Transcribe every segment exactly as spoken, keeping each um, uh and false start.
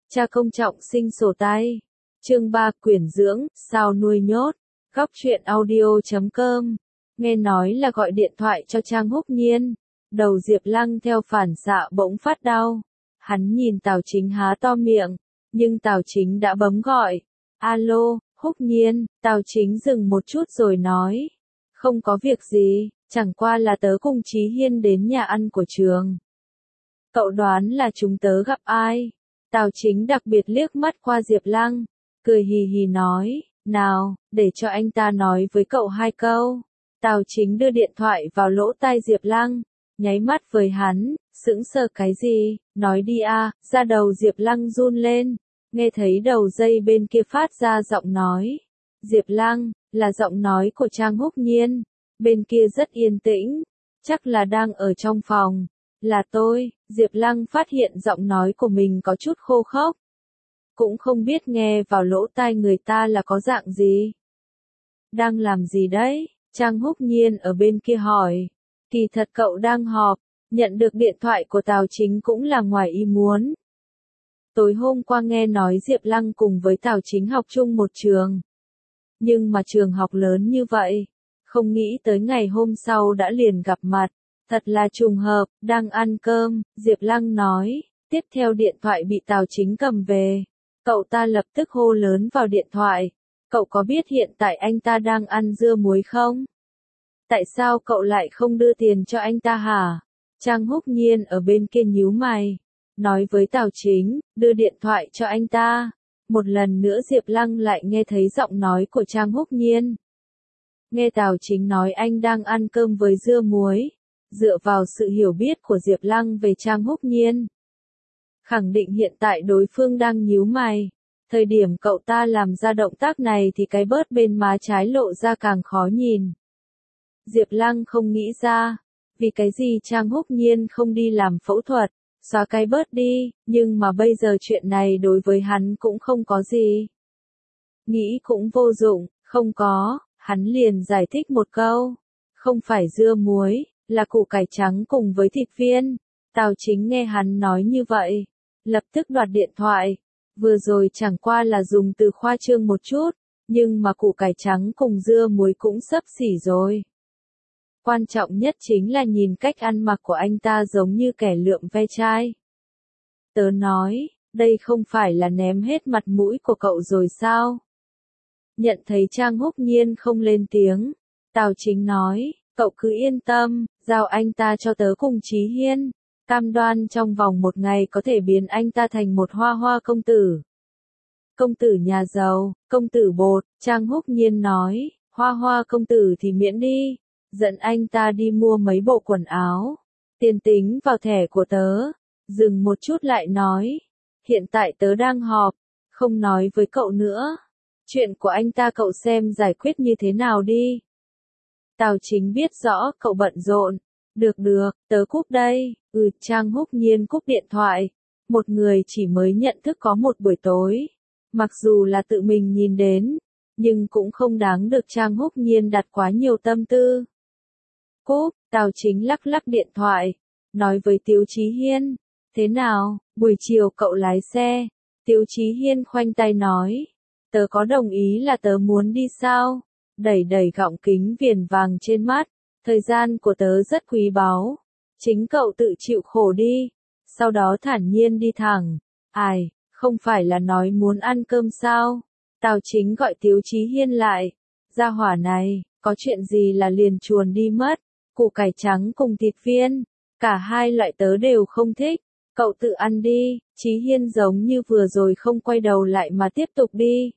Cha công trọng sinh sổ tay. Chương ba quyển dưỡng, sao nuôi nhốt. Góc truyện audio chấm com. Nghe nói là gọi điện thoại cho Trang Húc Nhiên. Đầu Diệp Lăng theo phản xạ bỗng phát đau. Hắn nhìn Tào Chính há to miệng, nhưng Tào Chính đã bấm gọi. Alo, Húc Nhiên. Tào Chính dừng một chút rồi nói. Không có việc gì, chẳng qua là tớ cùng Chí Hiên đến nhà ăn của trường. Cậu đoán là chúng tớ gặp ai? Tào Chính đặc biệt liếc mắt qua Diệp Lăng, cười hì hì nói, nào, để cho anh ta nói với cậu hai câu. Tào Chính đưa điện thoại vào lỗ tai Diệp Lăng, nháy mắt với hắn, sững sờ cái gì, nói đi a. Da đầu Diệp Lăng run lên, nghe thấy đầu dây bên kia phát ra giọng nói. Diệp Lăng, là giọng nói của Trang Húc Nhiên, bên kia rất yên tĩnh, chắc là đang ở trong phòng. Là tôi. Diệp Lăng phát hiện giọng nói của mình có chút khô khốc. Cũng không biết nghe vào lỗ tai người ta là có dạng gì. Đang làm gì đấy? Trang Húc Nhiên ở bên kia hỏi. Kỳ thật cậu đang họp, nhận được điện thoại của Tào Chính cũng là ngoài ý muốn. Tối hôm qua nghe nói Diệp Lăng cùng với Tào Chính học chung một trường. Nhưng mà trường học lớn như vậy, không nghĩ tới ngày hôm sau đã liền gặp mặt. Thật là trùng hợp, đang ăn cơm, Diệp Lăng nói, tiếp theo điện thoại bị Tào Chính cầm về. Cậu ta lập tức hô lớn vào điện thoại, cậu có biết hiện tại anh ta đang ăn dưa muối không? Tại sao cậu lại không đưa tiền cho anh ta hả? Trang Húc Nhiên ở bên kia nhíu mày, nói với Tào Chính, đưa điện thoại cho anh ta. Một lần nữa Diệp Lăng lại nghe thấy giọng nói của Trang Húc Nhiên. Nghe Tào Chính nói anh đang ăn cơm với dưa muối. Dựa vào sự hiểu biết của Diệp Lăng về Trang Húc Nhiên, khẳng định hiện tại đối phương đang nhíu mày. Thời điểm cậu ta làm ra động tác này thì cái bớt bên má trái lộ ra càng khó nhìn. Diệp Lăng không nghĩ ra, vì cái gì Trang Húc Nhiên không đi làm phẫu thuật, xóa cái bớt đi, nhưng mà bây giờ chuyện này đối với hắn cũng không có gì. Nghĩ cũng vô dụng, không có, hắn liền giải thích một câu, không phải dưa muối, là củ cải trắng cùng với thịt viên. Tào Chính nghe hắn nói như vậy, lập tức đoạt điện thoại. Vừa rồi chẳng qua là dùng từ khoa trương một chút, nhưng mà củ cải trắng cùng dưa muối cũng xấp xỉ rồi. Quan trọng nhất chính là nhìn cách ăn mặc của anh ta giống như kẻ lượm ve chai. Tớ nói, đây không phải là ném hết mặt mũi của cậu rồi sao? Nhận thấy Trang Húc Nhiên không lên tiếng, Tào Chính nói, cậu cứ yên tâm, giao anh ta cho tớ cùng Chí Hiên, cam đoan trong vòng một ngày có thể biến anh ta thành một hoa hoa công tử. Công tử nhà giàu, công tử bột, Trang Húc Nhiên nói, hoa hoa công tử thì miễn đi, dẫn anh ta đi mua mấy bộ quần áo, tiền tính vào thẻ của tớ. Dừng một chút lại nói, hiện tại tớ đang họp, không nói với cậu nữa, chuyện của anh ta cậu xem giải quyết như thế nào đi. Tào Chính biết rõ cậu bận rộn. Được được, tớ cúp đây. Ừ, Trang Húc Nhiên cúp điện thoại. Một người chỉ mới nhận thức có một buổi tối. Mặc dù là tự mình nhìn đến, nhưng cũng không đáng được Trang Húc Nhiên đặt quá nhiều tâm tư. Cúp, Tào Chính lắc lắc điện thoại, nói với Tiếu Chí Hiên. Thế nào, buổi chiều cậu lái xe? Tiếu Chí Hiên khoanh tay nói. Tớ có đồng ý là tớ muốn đi sao? Đẩy đẩy gọng kính viền vàng trên mắt, thời gian của tớ rất quý báu, chính cậu tự chịu khổ đi, sau đó thản nhiên đi thẳng. Ai, không phải là nói muốn ăn cơm sao? Tào Chính gọi Tiếu Chí Hiên lại, gia hỏa này, có chuyện gì là liền chuồn đi mất, củ cải trắng cùng thịt viên, cả hai loại tớ đều không thích, cậu tự ăn đi. Chí Hiên giống như vừa rồi không quay đầu lại mà tiếp tục đi.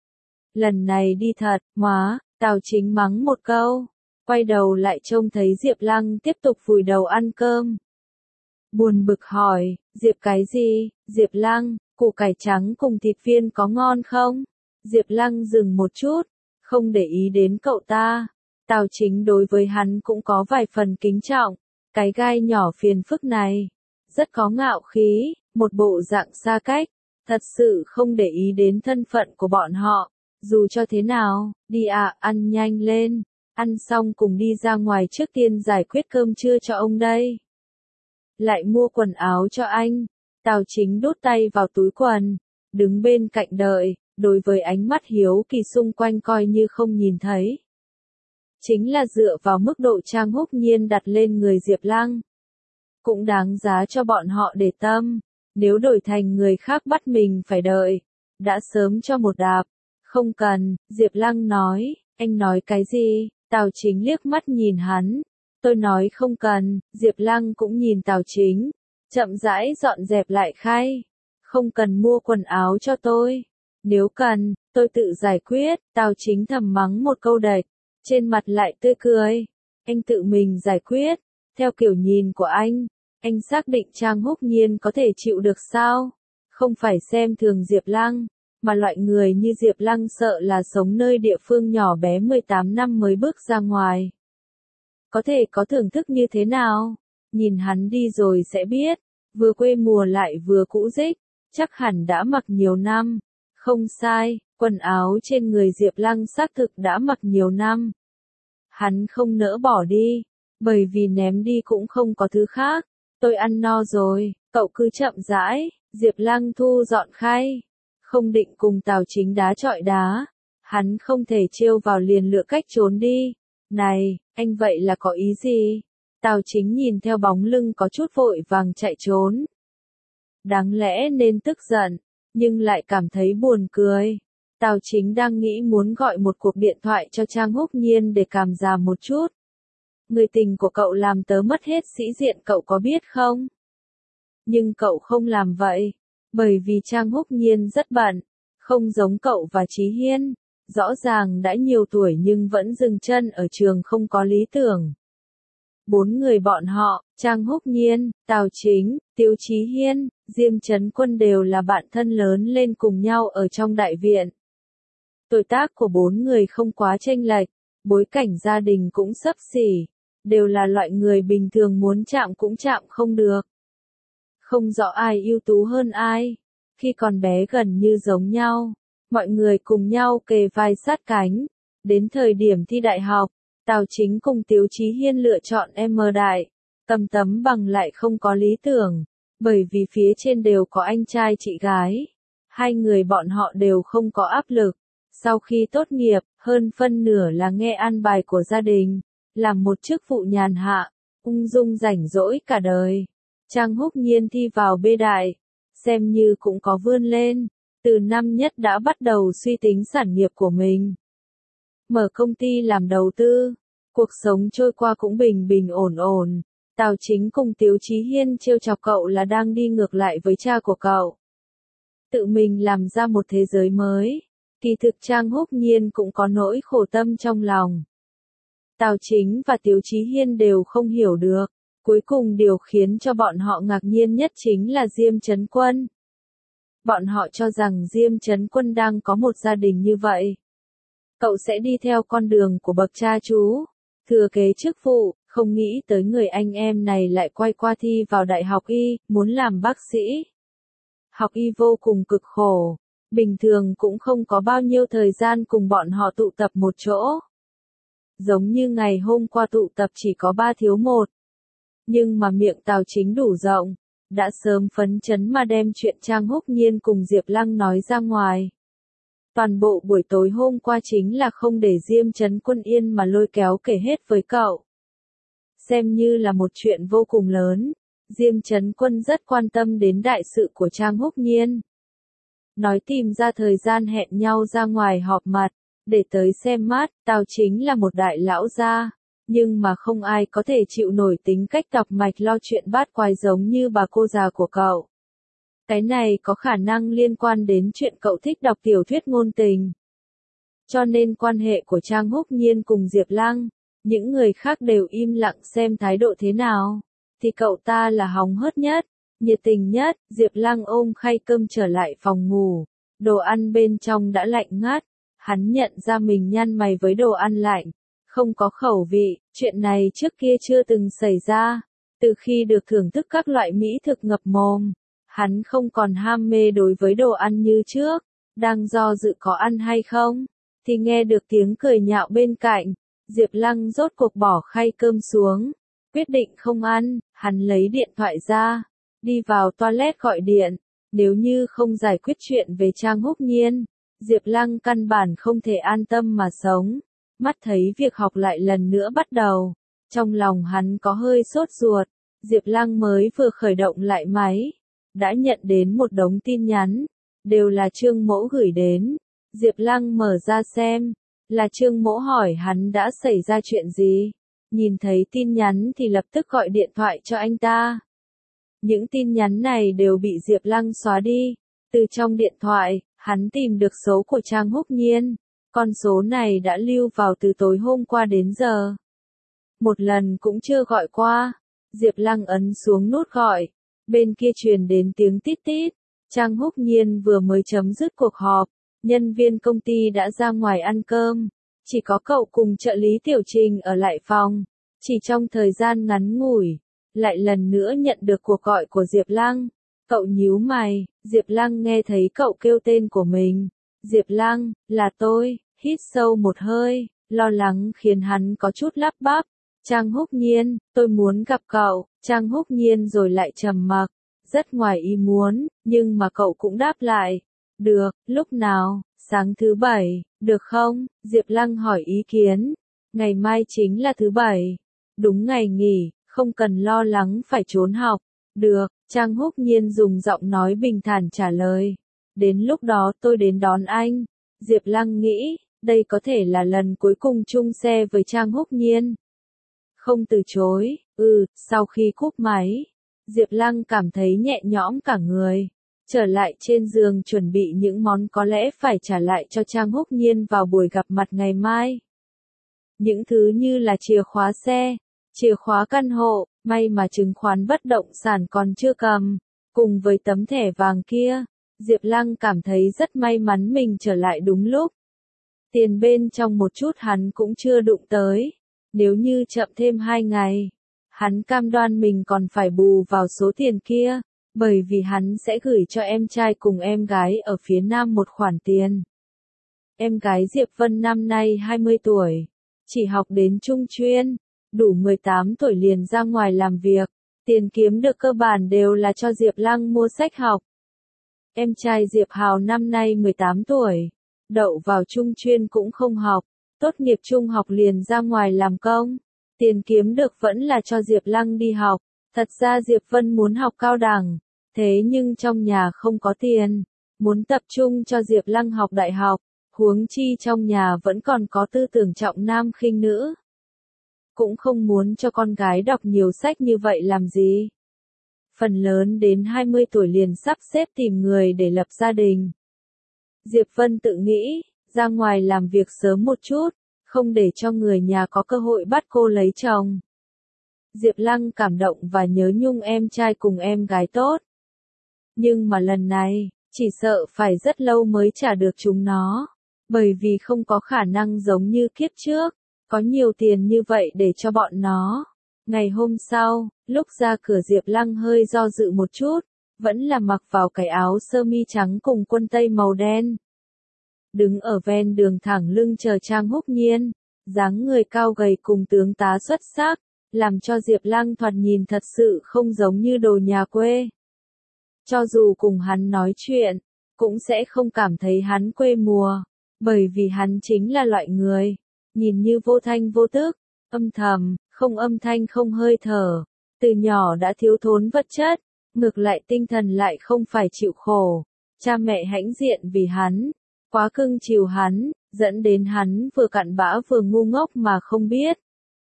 Lần này đi thật, má. Tào Chính mắng một câu, quay đầu lại trông thấy Diệp Lăng tiếp tục vùi đầu ăn cơm. Buồn bực hỏi, Diệp cái gì? Diệp Lăng, củ cải trắng cùng thịt viên có ngon không? Diệp Lăng dừng một chút, không để ý đến cậu ta. Tào Chính đối với hắn cũng có vài phần kính trọng, cái gai nhỏ phiền phức này, rất có ngạo khí, một bộ dạng xa cách, thật sự không để ý đến thân phận của bọn họ. Dù cho thế nào, đi ạ, à, ăn nhanh lên, ăn xong cùng đi ra ngoài trước tiên giải quyết cơm trưa cho ông đây. Lại mua quần áo cho anh. Tào Chính đút tay vào túi quần, đứng bên cạnh đợi, đối với ánh mắt hiếu kỳ xung quanh coi như không nhìn thấy. Chính là dựa vào mức độ Trang Húc Nhiên đặt lên người Diệp Lăng. Cũng đáng giá cho bọn họ để tâm, nếu đổi thành người khác bắt mình phải đợi, đã sớm cho một đạp. Không cần, Diệp Lăng nói, anh nói cái gì? Tào Chính liếc mắt nhìn hắn. Tôi nói không cần, Diệp Lăng cũng nhìn Tào Chính, chậm rãi dọn dẹp lại khay. Không cần mua quần áo cho tôi. Nếu cần, tôi tự giải quyết. Tào Chính thầm mắng một câu đạch, trên mặt lại tươi cười. Anh tự mình giải quyết. Theo kiểu nhìn của anh, anh xác định Trang Húc Nhiên có thể chịu được sao? Không phải xem thường Diệp Lăng, mà loại người như Diệp Lăng sợ là sống nơi địa phương nhỏ bé mười tám năm mới bước ra ngoài. Có thể có thưởng thức như thế nào? Nhìn hắn đi rồi sẽ biết, vừa quê mùa lại vừa cũ rích, chắc hẳn đã mặc nhiều năm. Không sai, quần áo trên người Diệp Lăng xác thực đã mặc nhiều năm. Hắn không nỡ bỏ đi, bởi vì ném đi cũng không có thứ khác. Tôi ăn no rồi, cậu cứ chậm rãi. Diệp Lăng thu dọn khay, không định cùng Tào Chính đá chọi đá. Hắn không thể trêu vào liền lựa cách trốn đi. Này, anh vậy là có ý gì? Tào Chính nhìn theo bóng lưng có chút vội vàng chạy trốn. Đáng lẽ nên tức giận, nhưng lại cảm thấy buồn cười. Tào Chính đang nghĩ muốn gọi một cuộc điện thoại cho Trang Húc Nhiên để cảm giảm một chút. Người tình của cậu làm tớ mất hết sĩ diện, cậu có biết không? Nhưng cậu không làm vậy, bởi vì Trang Húc Nhiên rất bận, không giống cậu và Chí Hiên, rõ ràng đã nhiều tuổi nhưng vẫn dừng chân ở trường không có lý tưởng. Bốn người bọn họ, Trang Húc Nhiên, Tào Chính, Tiêu Chí Hiên, Diêm Chấn Quân đều là bạn thân lớn lên cùng nhau ở trong đại viện. Tuổi tác của bốn người không quá chênh lệch, bối cảnh gia đình cũng xấp xỉ, đều là loại người bình thường muốn chạm cũng chạm không được. Không rõ ai ưu tú hơn ai, khi còn bé gần như giống nhau, mọi người cùng nhau kề vai sát cánh. Đến thời điểm thi đại học, Tào Chính cùng Tiếu Chí Hiên lựa chọn M Đại, cầm tấm bằng lại không có lý tưởng, bởi vì phía trên đều có anh trai chị gái. Hai người bọn họ đều không có áp lực. Sau khi tốt nghiệp, hơn phân nửa là nghe an bài của gia đình, làm một chức vụ nhàn hạ, ung dung rảnh rỗi cả đời. Trang Húc Nhiên thi vào B Đại, xem như cũng có vươn lên, từ năm nhất đã bắt đầu suy tính sản nghiệp của mình. Mở công ty làm đầu tư, cuộc sống trôi qua cũng bình bình ổn ổn. Tào Chính cùng Tiếu Chí Hiên trêu chọc cậu là đang đi ngược lại với cha của cậu. Tự mình làm ra một thế giới mới, kỳ thực Trang Húc Nhiên cũng có nỗi khổ tâm trong lòng. Tào Chính và Tiếu Chí Hiên đều không hiểu được. Cuối cùng điều khiến cho bọn họ ngạc nhiên nhất chính là Diêm Chấn Quân. Bọn họ cho rằng Diêm Chấn Quân đang có một gia đình như vậy. Cậu sẽ đi theo con đường của bậc cha chú, thừa kế chức vụ, không nghĩ tới người anh em này lại quay qua thi vào đại học y, muốn làm bác sĩ. Học y vô cùng cực khổ, bình thường cũng không có bao nhiêu thời gian cùng bọn họ tụ tập một chỗ. Giống như ngày hôm qua tụ tập chỉ có ba thiếu một. Nhưng mà miệng Tào Chính đủ rộng, đã sớm phấn chấn mà đem chuyện Trang Húc Nhiên cùng Diệp Lăng nói ra ngoài. Toàn bộ buổi tối hôm qua chính là không để Diêm Chấn Quân yên mà lôi kéo kể hết với cậu. Xem như là một chuyện vô cùng lớn, Diêm Chấn Quân rất quan tâm đến đại sự của Trang Húc Nhiên. Nói tìm ra thời gian hẹn nhau ra ngoài họp mặt, để tới xem mắt. Tào Chính là một đại lão gia. Nhưng mà không ai có thể chịu nổi tính cách đọc mạch lo chuyện bát quái giống như bà cô già của cậu. Cái này có khả năng liên quan đến chuyện cậu thích đọc tiểu thuyết ngôn tình. Cho nên quan hệ của Trang Húc Nhiên cùng Diệp Lăng, những người khác đều im lặng xem thái độ thế nào. Thì cậu ta là hóng hớt nhất, nhiệt tình nhất. Diệp Lăng ôm khay cơm trở lại phòng ngủ. Đồ ăn bên trong đã lạnh ngắt. Hắn nhận ra mình nhăn mày với đồ ăn lạnh. Không có khẩu vị, chuyện này trước kia chưa từng xảy ra. Từ khi được thưởng thức các loại mỹ thực ngập mồm, hắn không còn ham mê đối với đồ ăn như trước. Đang do dự có ăn hay không, thì nghe được tiếng cười nhạo bên cạnh. Diệp Lăng rốt cuộc bỏ khay cơm xuống, quyết định không ăn. Hắn lấy điện thoại ra, đi vào toilet gọi điện, Nếu như không giải quyết chuyện về Trang Húc Nhiên, Diệp Lăng căn bản không thể an tâm mà sống. Mắt thấy việc học lại lần nữa bắt đầu, trong lòng hắn có hơi sốt ruột. Diệp Lăng mới vừa khởi động lại máy, đã nhận đến một đống tin nhắn, đều là Trương Mỗ gửi đến. Diệp Lăng mở ra xem, là Trương Mỗ hỏi hắn đã xảy ra chuyện gì. Nhìn thấy tin nhắn thì lập tức gọi điện thoại cho anh ta. Những tin nhắn này đều bị Diệp Lăng xóa đi. Từ trong điện thoại, hắn tìm được số của Trang Húc Nhiên. Con số này đã lưu vào từ tối hôm qua đến giờ. Một lần cũng chưa gọi qua. Diệp Lăng ấn xuống nút gọi. Bên kia truyền đến tiếng tít tít. Trang Húc Nhiên vừa mới chấm dứt cuộc họp. Nhân viên công ty đã ra ngoài ăn cơm. Chỉ có cậu cùng trợ lý Tiểu Trình ở lại phòng. Chỉ trong thời gian ngắn ngủi, lại lần nữa nhận được cuộc gọi của Diệp Lăng. Cậu nhíu mày, Diệp Lăng nghe thấy cậu kêu tên của mình. Diệp Lăng, là tôi, hít sâu một hơi, lo lắng khiến hắn có chút lắp bắp. Trang Húc Nhiên, tôi muốn gặp cậu. Trang Húc Nhiên rồi lại trầm mặc, rất ngoài ý muốn, nhưng mà cậu cũng đáp lại. Được, lúc nào, sáng thứ bảy, được không? Diệp Lăng hỏi ý kiến. Ngày mai chính là thứ bảy. Đúng ngày nghỉ, không cần lo lắng phải trốn học. Được, Trang Húc Nhiên dùng giọng nói bình thản trả lời. Đến lúc đó tôi đến đón anh. Diệp Lăng nghĩ, đây có thể là lần cuối cùng chung xe với Trang Húc Nhiên. Không từ chối, ừ, sau khi cúp máy, Diệp Lăng cảm thấy nhẹ nhõm cả người. Trở lại trên giường chuẩn bị những món có lẽ phải trả lại cho Trang Húc Nhiên vào buổi gặp mặt ngày mai. Những thứ như là chìa khóa xe, chìa khóa căn hộ, may mà chứng khoán bất động sản còn chưa cầm, cùng với tấm thẻ vàng kia, Diệp Lăng cảm thấy rất may mắn mình trở lại đúng lúc. Tiền bên trong một chút hắn cũng chưa đụng tới, nếu như chậm thêm hai ngày, hắn cam đoan mình còn phải bù vào số tiền kia, bởi vì hắn sẽ gửi cho em trai cùng em gái ở phía Nam một khoản tiền. Em gái Diệp Vân năm nay hai mươi tuổi, chỉ học đến trung chuyên, đủ mười tám tuổi liền ra ngoài làm việc, tiền kiếm được cơ bản đều là cho Diệp Lăng mua sách học. Em trai Diệp Hào năm nay mười tám tuổi, đậu vào trung chuyên cũng không học, tốt nghiệp trung học liền ra ngoài làm công, tiền kiếm được vẫn là cho Diệp Lăng đi học. Thật ra Diệp Vân muốn học cao đẳng, thế nhưng trong nhà không có tiền, muốn tập trung cho Diệp Lăng học đại học, huống chi trong nhà vẫn còn có tư tưởng trọng nam khinh nữ. Cũng không muốn cho con gái đọc nhiều sách như vậy làm gì. Phần lớn đến hai mươi tuổi liền sắp xếp tìm người để lập gia đình. Diệp Vân tự nghĩ, ra ngoài làm việc sớm một chút, không để cho người nhà có cơ hội bắt cô lấy chồng. Diệp Lăng cảm động và nhớ nhung em trai cùng em gái tốt. Nhưng mà lần này, chỉ sợ phải rất lâu mới trả được chúng nó, bởi vì không có khả năng giống như kiếp trước, có nhiều tiền như vậy để cho bọn nó. Ngày hôm sau, lúc ra cửa Diệp Lăng hơi do dự một chút, vẫn là mặc vào cái áo sơ mi trắng cùng quân tây màu đen. Đứng ở ven đường thẳng lưng chờ Trang Húc Nhiên, dáng người cao gầy cùng tướng tá xuất sắc, làm cho Diệp Lăng thoạt nhìn thật sự không giống như đồ nhà quê. Cho dù cùng hắn nói chuyện, cũng sẽ không cảm thấy hắn quê mùa, bởi vì hắn chính là loại người, nhìn như vô thanh vô tức, âm thầm, không âm thanh không hơi thở, từ nhỏ đã thiếu thốn vật chất, ngược lại tinh thần lại không phải chịu khổ. Cha mẹ hãnh diện vì hắn, quá cưng chiều hắn, dẫn đến hắn vừa cặn bã vừa ngu ngốc mà không biết.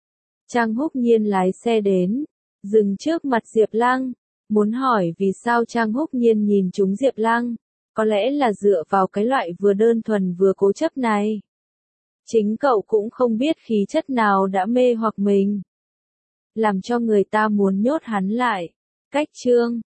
Trang Húc Nhiên lái xe đến, dừng trước mặt Diệp Lăng, muốn hỏi vì sao Trang Húc Nhiên nhìn trúng Diệp Lăng, có lẽ là dựa vào cái loại vừa đơn thuần vừa cố chấp này. Chính cậu cũng không biết khí chất nào đã mê hoặc mình, làm cho người ta muốn nhốt hắn lại. Cách chương